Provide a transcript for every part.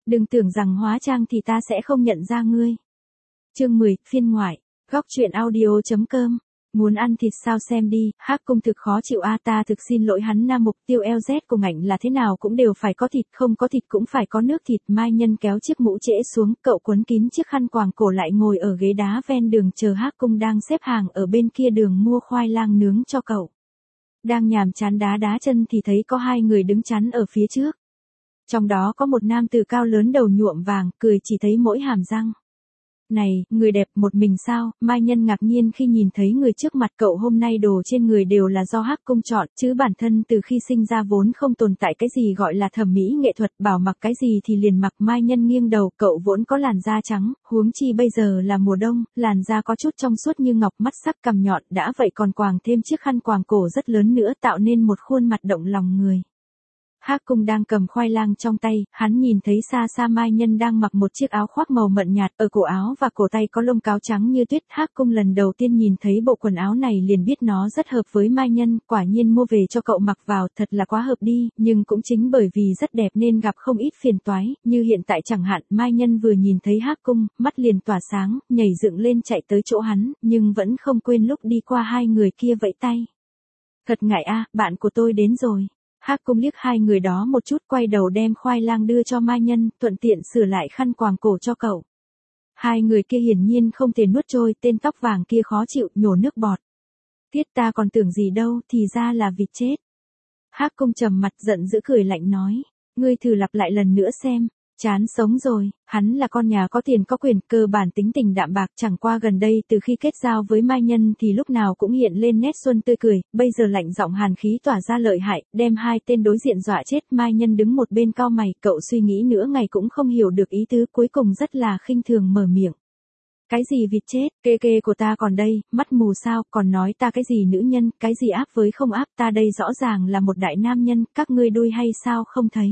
Đừng tưởng rằng hóa trang thì ta sẽ không nhận ra ngươi. Chương 10, phiên ngoại. Góc truyện audio.com. Muốn ăn thịt sao xem đi, Hắc Cung thực khó chịu a, ta thực xin lỗi hắn na, mục tiêu LZ của ngạnh là thế nào cũng đều phải có thịt, không có thịt cũng phải có nước thịt. Mai Nhân kéo chiếc mũ trễ xuống, cậu quấn kín chiếc khăn quàng cổ lại ngồi ở ghế đá ven đường chờ Hắc Cung đang xếp hàng ở bên kia đường mua khoai lang nướng cho cậu. Đang nhàm chán đá chân thì thấy có hai người đứng chắn ở phía trước. Trong đó có một nam tử cao lớn đầu nhuộm vàng, cười chỉ thấy mỗi hàm răng. Này, người đẹp một mình sao? Mai Nhân ngạc nhiên khi nhìn thấy người trước mặt cậu. Hôm nay đồ trên người đều là do Hắc Cung chọn, chứ bản thân từ khi sinh ra vốn không tồn tại cái gì gọi là thẩm mỹ nghệ thuật, bảo mặc cái gì thì liền mặc. Mai Nhân nghiêng đầu, cậu vốn có làn da trắng, huống chi bây giờ là mùa đông, làn da có chút trong suốt như ngọc, mắt sắc cằm nhọn, đã vậy còn quàng thêm chiếc khăn quàng cổ rất lớn nữa, tạo nên một khuôn mặt động lòng người. Hắc Cung đang cầm khoai lang trong tay, hắn nhìn thấy xa xa Mai Nhân đang mặc một chiếc áo khoác màu mận nhạt, ở cổ áo và cổ tay có lông cáo trắng như tuyết. Hắc Cung lần đầu tiên nhìn thấy bộ quần áo này liền biết nó rất hợp với Mai Nhân, quả nhiên mua về cho cậu mặc vào, thật là quá hợp đi, nhưng cũng chính bởi vì rất đẹp nên gặp không ít phiền toái, như hiện tại chẳng hạn. Mai Nhân vừa nhìn thấy Hắc Cung, mắt liền tỏa sáng, nhảy dựng lên chạy tới chỗ hắn, nhưng vẫn không quên lúc đi qua hai người kia vẫy tay. Thật ngại a, bạn của tôi đến rồi. Hắc Cung liếc hai người đó một chút, quay đầu đem khoai lang đưa cho Mai Nhân, thuận tiện sửa lại khăn quàng cổ cho cậu. Hai người kia hiển nhiên không thể nuốt trôi, tên tóc vàng kia khó chịu, nhổ nước bọt. Tiết, ta còn tưởng gì đâu, thì ra là vịt chết. Hắc Cung trầm mặt giận dữ cười lạnh nói, ngươi thử lặp lại lần nữa xem. Chán sống rồi, hắn là con nhà có tiền có quyền, cơ bản tính tình đạm bạc, chẳng qua gần đây từ khi kết giao với Mai Nhân thì lúc nào cũng hiện lên nét xuân tươi cười, bây giờ lạnh giọng hàn khí tỏa ra lợi hại, đem hai tên đối diện dọa chết. Mai Nhân đứng một bên cau mày, cậu suy nghĩ nửa ngày cũng không hiểu được ý tứ, cuối cùng rất là khinh thường mở miệng. Cái gì vịt chết, kê của ta còn đây, mắt mù sao, còn nói ta cái gì nữ nhân, cái gì áp với không áp, ta đây rõ ràng là một đại nam nhân, các ngươi đuôi hay sao không thấy.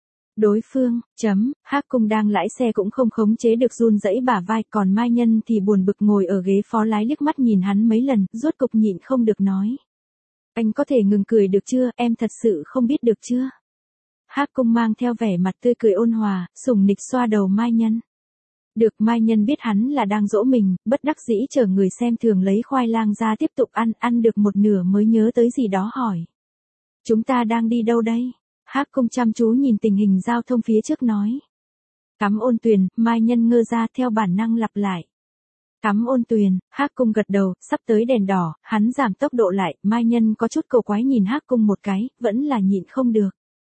Đối phương, Hắc Cung đang lái xe cũng không khống chế được run rẩy bả vai, còn Mai Nhân thì buồn bực ngồi ở ghế phó lái liếc mắt nhìn hắn mấy lần, rốt cục nhịn không được nói. Anh có thể ngừng cười được chưa, em thật sự không biết được chưa. Hắc Cung mang theo vẻ mặt tươi cười ôn hòa, sủng nịch xoa đầu Mai Nhân. Được. Mai Nhân biết hắn là đang dỗ mình, bất đắc dĩ chờ người xem thường lấy khoai lang ra tiếp tục ăn được một nửa mới nhớ tới gì đó hỏi. Chúng ta đang đi đâu đây? Hắc Cung chăm chú nhìn tình hình giao thông phía trước nói. Cắm Ôn Tuyền, Mai Nhân ngơ ra theo bản năng lặp lại. Cắm Ôn Tuyền, Hắc Cung gật đầu, sắp tới đèn đỏ, hắn giảm tốc độ lại, Mai Nhân có chút cầu quái nhìn Hắc Cung một cái, vẫn là nhịn không được.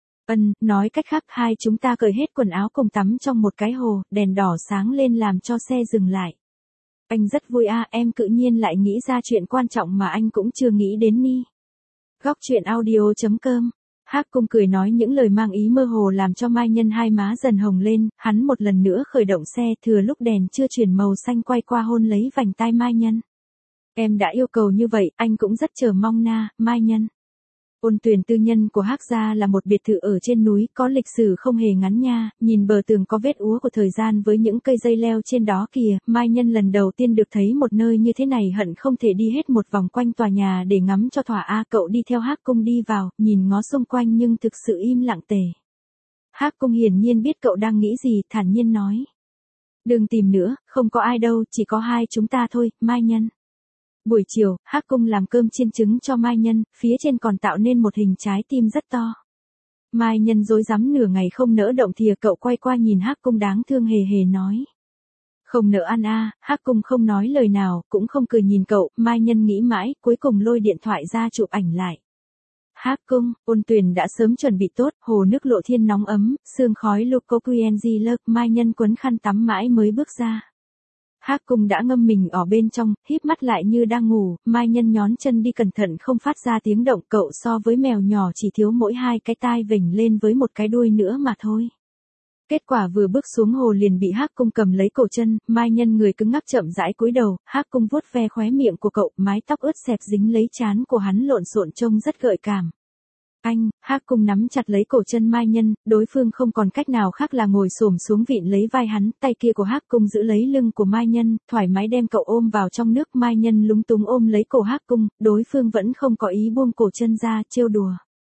Nói cách khác hai chúng ta cởi hết quần áo cùng tắm trong một cái hồ, đèn đỏ sáng lên làm cho xe dừng lại. Anh rất vui a, em tự nhiên lại nghĩ ra chuyện quan trọng mà anh cũng chưa nghĩ đến ni. Góc truyện audio.com. Hắc Cung cười nói những lời mang ý mơ hồ làm cho Mai Nhân hai má dần hồng lên, hắn một lần nữa khởi động xe, thừa lúc đèn chưa chuyển màu xanh quay qua hôn lấy vành tai Mai Nhân. Em đã yêu cầu như vậy, anh cũng rất chờ mong na, Mai Nhân. Ôn Tuyền tư nhân của Hắc gia là một biệt thự ở trên núi, có lịch sử không hề ngắn nha, nhìn bờ tường có vết úa của thời gian với những cây dây leo trên đó kìa. Mai Nhân lần đầu tiên được thấy một nơi như thế này hận không thể đi hết một vòng quanh tòa nhà để ngắm cho thỏa a. Cậu đi theo Hắc Cung đi vào, nhìn ngó xung quanh nhưng thực sự im lặng tề. Hắc Cung hiển nhiên biết cậu đang nghĩ gì, thản nhiên nói. Đừng tìm nữa, không có ai đâu, chỉ có hai chúng ta thôi, Mai Nhân. Buổi chiều, Hắc Cung làm cơm chiên trứng cho Mai Nhân, phía trên còn tạo nên một hình trái tim rất to. Mai Nhân rối rắm nửa ngày không nỡ động thìa, cậu quay qua nhìn Hắc Cung đáng thương hề hề nói. Không nỡ ăn a. Hắc Cung không nói lời nào, cũng không cười nhìn cậu. Mai Nhân nghĩ mãi, cuối cùng lôi điện thoại ra chụp ảnh lại. Hắc Cung, Ôn Tuyền đã sớm chuẩn bị tốt, hồ nước Lộ Thiên nóng ấm, sương khói Lukokuyenji. Mai Nhân quấn khăn tắm mãi mới bước ra. Hắc Cung đã ngâm mình ở bên trong, híp mắt lại như đang ngủ. Mai Nhân nhón chân đi cẩn thận không phát ra tiếng động, cậu so với mèo nhỏ chỉ thiếu mỗi hai cái tai vểnh lên với một cái đuôi nữa mà thôi. Kết quả vừa bước xuống hồ liền bị Hắc Cung cầm lấy cổ chân, Mai Nhân người cứng ngắc chậm rãi cúi đầu, Hắc Cung vuốt ve khóe miệng của cậu, mái tóc ướt xẹp dính lấy trán của hắn lộn xộn trông rất gợi cảm. Anh, Hắc Cung nắm chặt lấy cổ chân Mai Nhân, đối phương không còn cách nào khác là ngồi xổm xuống vịn lấy vai hắn, tay kia của Hắc Cung giữ lấy lưng của Mai Nhân, thoải mái đem cậu ôm vào trong nước. Mai Nhân lúng túng ôm lấy cổ Hắc Cung, đối phương vẫn không có ý buông cổ chân ra, trêu đùa.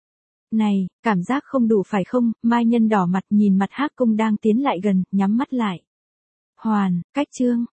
Này, cảm giác không đủ phải không? Mai Nhân đỏ mặt nhìn mặt Hắc Cung đang tiến lại gần, nhắm mắt lại. Hoàn, cách chương.